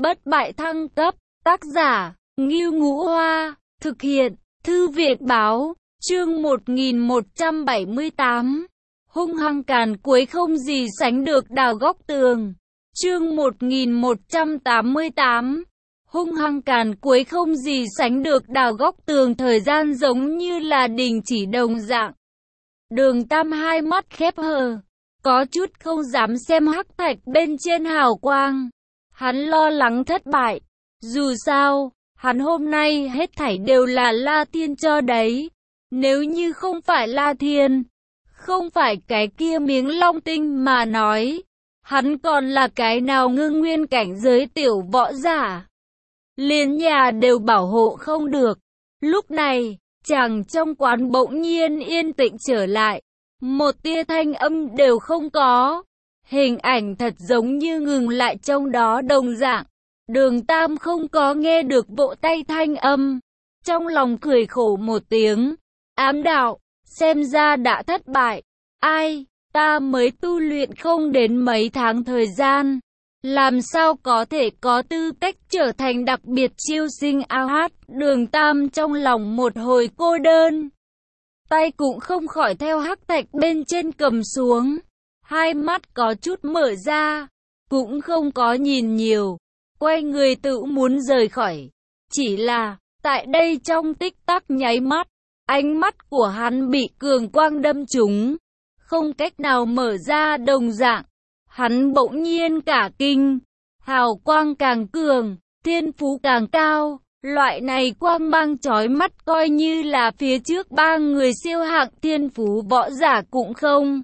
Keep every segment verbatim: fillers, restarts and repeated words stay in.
Bất bại thăng cấp, tác giả, Ngưu Ngũ Hoa, thực hiện, Thư viện báo, chương một nghìn một trăm bảy mươi tám. Hung hăng càn quấy không gì sánh được đào góc tường. Chương một nghìn một trăm tám mươi tám. Hung hăng càn quấy không gì sánh được đào góc tường, thời gian giống như là đình chỉ đồng dạng. Đường Tam hai mắt khép hờ, có chút không dám xem hắc thạch bên trên hào quang. Hắn lo lắng thất bại. Dù sao, hắn hôm nay hết thảy đều là La Thiên cho đấy. Nếu như không phải La Thiên, không phải cái kia miếng long tinh mà nói, hắn còn là cái nào ngưng nguyên cảnh giới tiểu võ giả. Liền nhà đều bảo hộ không được. Lúc này, chàng trong quán bỗng nhiên yên tĩnh trở lại. Một tia thanh âm đều không có. Hình ảnh thật giống như ngừng lại trong đó đồng dạng. Đường Tam không có nghe được vỗ tay thanh âm. Trong lòng cười khổ một tiếng. Ám đạo, xem ra đã thất bại. Ai, ta mới tu luyện không đến mấy tháng thời gian. Làm sao có thể có tư cách trở thành đặc biệt chiêu sinh ao hát. Đường Tam trong lòng một hồi cô đơn. Tay cũng không khỏi theo hắc thạch bên trên cầm xuống. Hai mắt có chút mở ra. Cũng không có nhìn nhiều. Quay người tự muốn rời khỏi. Chỉ là, tại đây trong tích tắc nháy mắt, ánh mắt của hắn bị cường quang đâm trúng. Không cách nào mở ra đồng dạng. Hắn bỗng nhiên cả kinh. Hào quang càng cường, thiên phú càng cao. Loại này quang mang chói mắt coi như là phía trước ba người siêu hạng thiên phú võ giả cũng không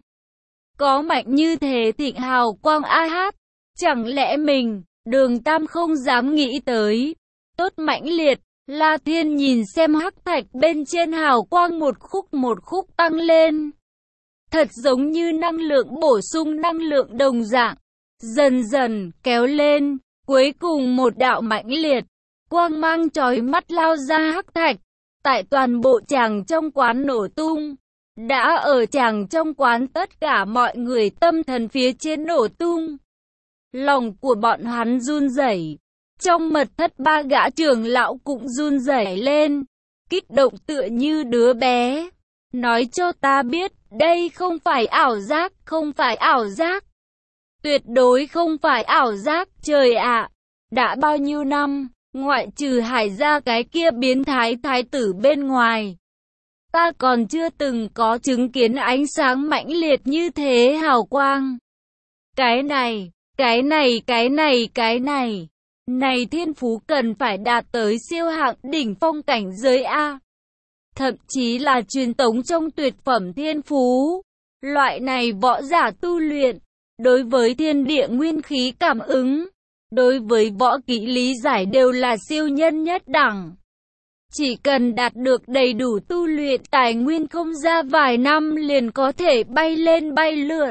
có mạnh như thế thịnh hào quang a hát. Chẳng lẽ mình, Đường Tam không dám nghĩ tới. Tốt mãnh liệt, La Thiên nhìn xem hắc thạch bên trên hào quang một khúc một khúc tăng lên. Thật giống như năng lượng bổ sung năng lượng đồng dạng. Dần dần kéo lên, cuối cùng một đạo mãnh liệt. Quang mang chói mắt lao ra hắc thạch. Tại toàn bộ chàng trong quán nổ tung. Đã ở chàng trong quán tất cả mọi người tâm thần phía trên nổ tung. Lòng của bọn hắn run rẩy. Trong mật thất ba gã trưởng lão cũng run rẩy lên. Kích động tựa như đứa bé. Nói cho ta biết, đây không phải ảo giác, không phải ảo giác. Tuyệt đối không phải ảo giác, trời ạ. Đã bao nhiêu năm, ngoại trừ Hải ra cái kia biến thái thái tử bên ngoài. Ta còn chưa từng có chứng kiến ánh sáng mãnh liệt như thế hào quang. Cái này, cái này, cái này, cái này. Này thiên phú cần phải đạt tới siêu hạng đỉnh phong cảnh giới A. Thậm chí là truyền tống trong tuyệt phẩm thiên phú. Loại này võ giả tu luyện, đối với thiên địa nguyên khí cảm ứng, đối với võ kỹ lý giải đều là siêu nhân nhất đẳng. Chỉ cần đạt được đầy đủ tu luyện tài nguyên không ra vài năm liền có thể bay lên bay lượn.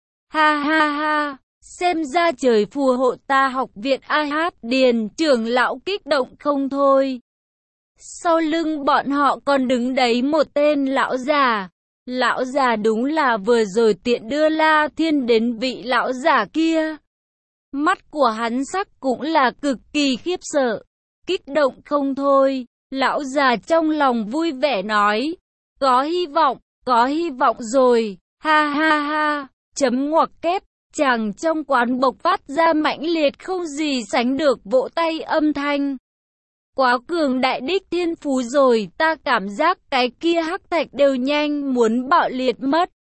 Ha ha ha, xem ra trời phù hộ ta học viện a hát Điền trưởng lão kích động không thôi. Sau lưng bọn họ còn đứng đấy một tên lão già. Lão già đúng là vừa rồi tiện đưa La Thiên đến vị lão già kia. Mắt của hắn sắc cũng là cực kỳ khiếp sợ, kích động không thôi. Lão già trong lòng vui vẻ nói, có hy vọng, có hy vọng rồi, ha ha ha, chấm ngoặc kép. Chàng trong quán bộc phát ra mãnh liệt không gì sánh được vỗ tay âm thanh. Quá cường đại đích thiên phú rồi, ta cảm giác cái kia hắc thạch đều nhanh muốn bạo liệt mất.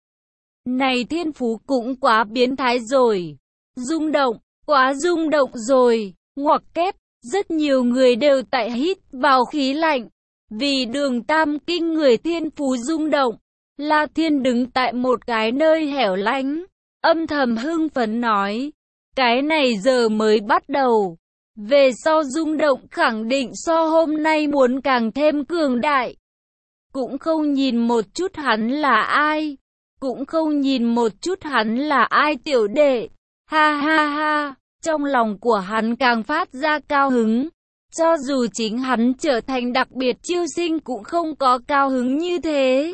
Này thiên phú cũng quá biến thái rồi. Rung động, quá rung động rồi, ngoặc kép. Rất nhiều người đều tại hít vào khí lạnh. Vì Đường Tam kinh người thiên phú rung động. La Thiên đứng tại một cái nơi hẻo lánh, âm thầm hưng phấn nói. Cái này giờ mới bắt đầu. Về sau rung động khẳng định so hôm nay muốn càng thêm cường đại. Cũng không nhìn một chút hắn là ai. Cũng không nhìn một chút hắn là ai tiểu đệ. Ha ha ha. Trong lòng của hắn càng phát ra cao hứng. Cho dù chính hắn trở thành đặc biệt chiêu sinh cũng không có cao hứng như thế.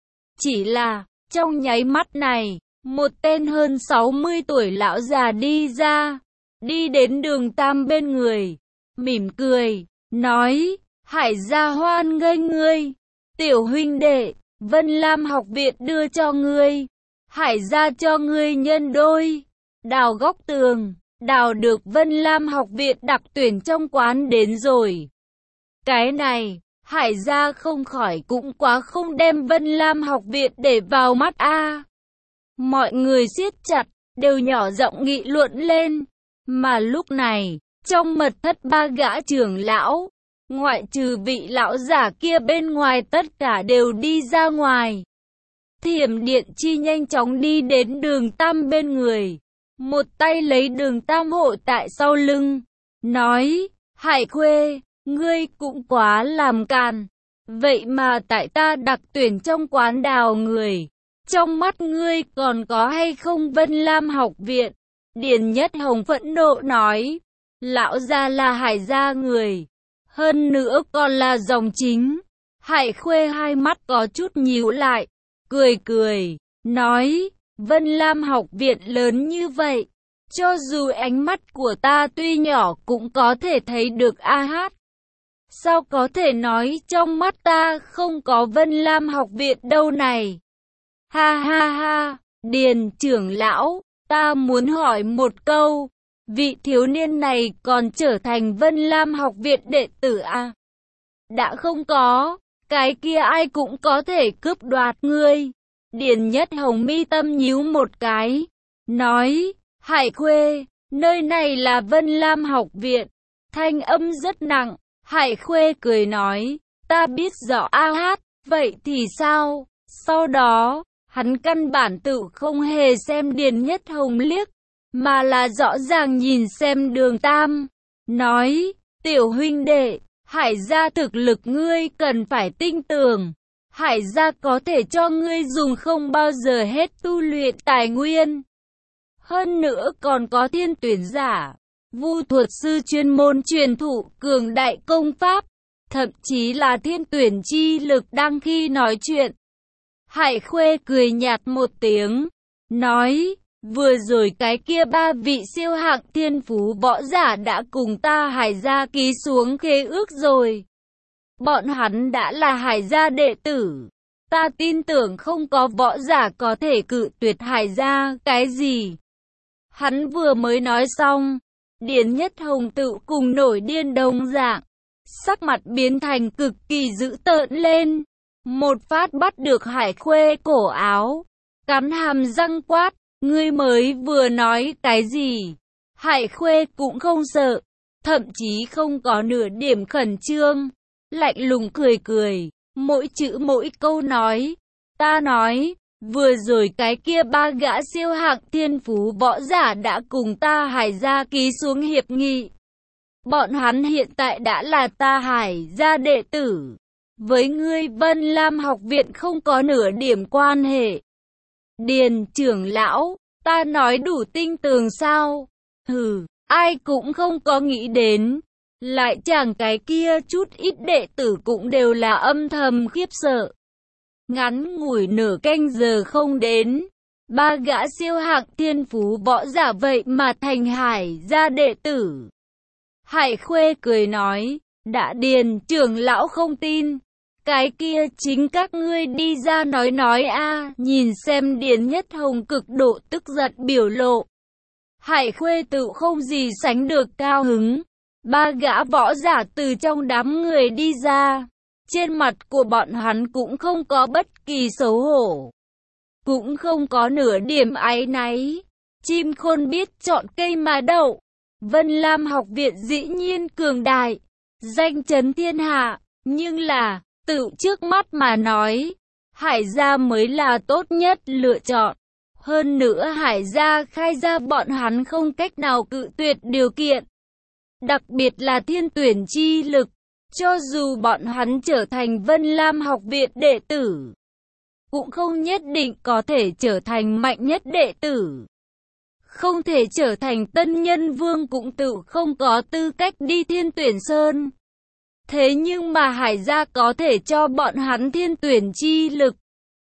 Chỉ là, trong nháy mắt này, một tên hơn sáu mươi tuổi lão già đi ra. đi đến Đường Tam bên người, mỉm cười, nói, Hải gia hoan nghênh ngươi, tiểu huynh đệ, Vân Lam học viện đưa cho ngươi, Hải gia cho ngươi nhân đôi, đào góc tường, đào được Vân Lam học viện đặc tuyển trong quán đến rồi. Cái này, Hải gia không khỏi cũng quá không đem Vân Lam học viện để vào mắt a. Mọi người siết chặt, đều nhỏ giọng nghị luận lên, mà lúc này, trong mật thất ba gã trưởng lão, ngoại trừ vị lão giả kia bên ngoài tất cả đều đi ra ngoài. Thiểm Điện Chi nhanh chóng đi đến Đường Tam bên người, một tay lấy Đường Tam hộ tại sau lưng, nói, Hải Khuê, ngươi cũng quá làm càn, vậy mà tại ta đặc tuyển trong quán đào người, trong mắt ngươi còn có hay không Vân Lam học viện? Điền Nhất Hồng phẫn nộ nói, lão gia là Hải gia người, hơn nữa còn là dòng chính. Hải Khuê hai mắt có chút nhíu lại, cười cười, nói, Vân Lam học viện lớn như vậy, cho dù ánh mắt của ta tuy nhỏ cũng có thể thấy được a hát. Sao có thể nói trong mắt ta không có Vân Lam học viện đâu này? Ha ha ha, Điền trưởng lão, ta muốn hỏi một câu, vị thiếu niên này còn trở thành Vân Lam học viện đệ tử à? Đã không có, cái kia ai cũng có thể cướp đoạt ngươi. Điền Nhất Hồng mi tâm nhíu một cái, nói, Hải Khuê, nơi này là Vân Lam học viện. Thanh âm rất nặng, Hải Khuê cười nói, ta biết rõ a hát, vậy thì sao? Sau đó, hắn căn bản tự không hề xem Điền Nhất Hồng liếc, mà là rõ ràng nhìn xem Đường Tam, nói, tiểu huynh đệ, Hải gia thực lực ngươi cần phải tin tưởng, Hải gia có thể cho ngươi dùng không bao giờ hết tu luyện tài nguyên. Hơn nữa còn có thiên tuyển giả, vu thuật sư chuyên môn truyền thụ cường đại công pháp, thậm chí là thiên tuyển chi lực đang khi nói chuyện. Hải Khuê cười nhạt một tiếng, nói, vừa rồi cái kia ba vị siêu hạng thiên phú võ giả đã cùng ta Hải gia ký xuống khế ước rồi. Bọn hắn đã là Hải gia đệ tử. Ta tin tưởng không có võ giả có thể cự tuyệt Hải gia cái gì. Hắn vừa mới nói xong, Điền Nhất Hồng tự cùng nổi điên đồng dạng, sắc mặt biến thành cực kỳ dữ tợn lên. Một phát bắt được Hải Khuê cổ áo, cắn hàm răng quát, ngươi mới vừa nói cái gì? Hải Khuê cũng không sợ, thậm chí không có nửa điểm khẩn trương, lạnh lùng cười cười, mỗi chữ mỗi câu nói, ta nói, vừa rồi cái kia ba gã siêu hạng thiên phú võ giả đã cùng ta Hải gia ký xuống hiệp nghị. Bọn hắn hiện tại đã là ta Hải gia đệ tử. Với ngươi Vân Lam học viện không có nửa điểm quan hệ. Điền trưởng lão, ta nói đủ tinh tường sao? Hừ, ai cũng không có nghĩ đến. Lại chẳng cái kia chút ít đệ tử cũng đều là âm thầm khiếp sợ. Ngắn ngủi nửa canh giờ không đến, ba gã siêu hạng thiên phú võ giả vậy mà thành Hải gia đệ tử. Hải Khuê cười nói, đã Điền trưởng lão không tin. Cái kia chính các ngươi đi ra nói nói a. Nhìn xem Điền Nhất Hồng cực độ tức giận biểu lộ. Hải Khuê tự không gì sánh được cao hứng. Ba gã võ giả từ trong đám người đi ra. Trên mặt của bọn hắn cũng không có bất kỳ xấu hổ. Cũng không có nửa điểm áy náy. Chim khôn biết chọn cây mà đậu. Vân Lam học viện dĩ nhiên cường đại. Danh chấn thiên hạ. Nhưng là... tự trước mắt mà nói, Hải gia mới là tốt nhất lựa chọn. Hơn nữa Hải gia khai ra bọn hắn không cách nào cự tuyệt điều kiện. Đặc biệt là thiên tuyển chi lực, cho dù bọn hắn trở thành Vân Lam học viện đệ tử, cũng không nhất định có thể trở thành mạnh nhất đệ tử. Không thể trở thành tân nhân vương cũng tự không có tư cách đi thiên tuyển sơn. Thế nhưng mà Hải gia có thể cho bọn hắn thiên tuyển chi lực.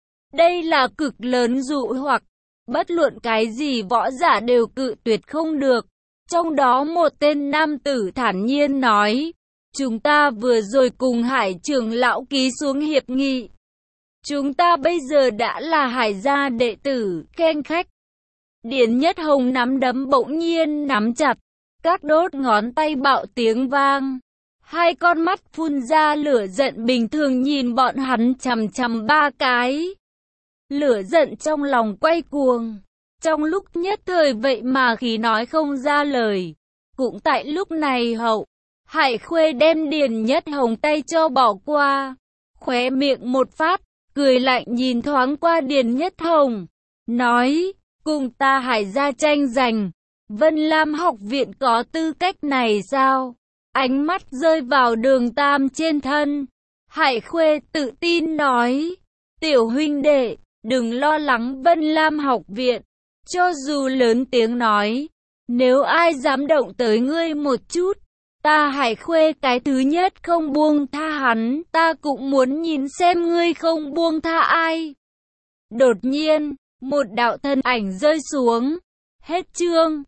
Đây là cực lớn dụ hoặc, bất luận cái gì võ giả đều cự tuyệt không được. Trong đó một tên nam tử thản nhiên nói, chúng ta vừa rồi cùng Hải trưởng lão ký xuống hiệp nghị. Chúng ta bây giờ đã là Hải gia đệ tử, khen khách. Điền Nhất Hồng nắm đấm bỗng nhiên nắm chặt, các đốt ngón tay bạo tiếng vang. Hai con mắt phun ra lửa giận bình thường nhìn bọn hắn chằm chằm ba cái. Lửa giận trong lòng quay cuồng. Trong lúc nhất thời vậy mà khí nói không ra lời. Cũng tại lúc này hậu, Hải Khuê đem Điền Nhất Hồng tay cho bỏ qua. Khóe miệng một phát, cười lạnh nhìn thoáng qua Điền Nhất Hồng. Nói, cùng ta Hải gia tranh giành. Vân Lam học viện có tư cách này sao? Ánh mắt rơi vào Đường Tam trên thân. Hải Khuê tự tin nói, tiểu huynh đệ, đừng lo lắng Vân Lam học viện. Cho dù lớn tiếng nói, nếu ai dám động tới ngươi một chút, ta Hải Khuê cái thứ nhất không buông tha hắn, ta cũng muốn nhìn xem ngươi không buông tha ai. Đột nhiên, một đạo thân ảnh rơi xuống. Hết chương.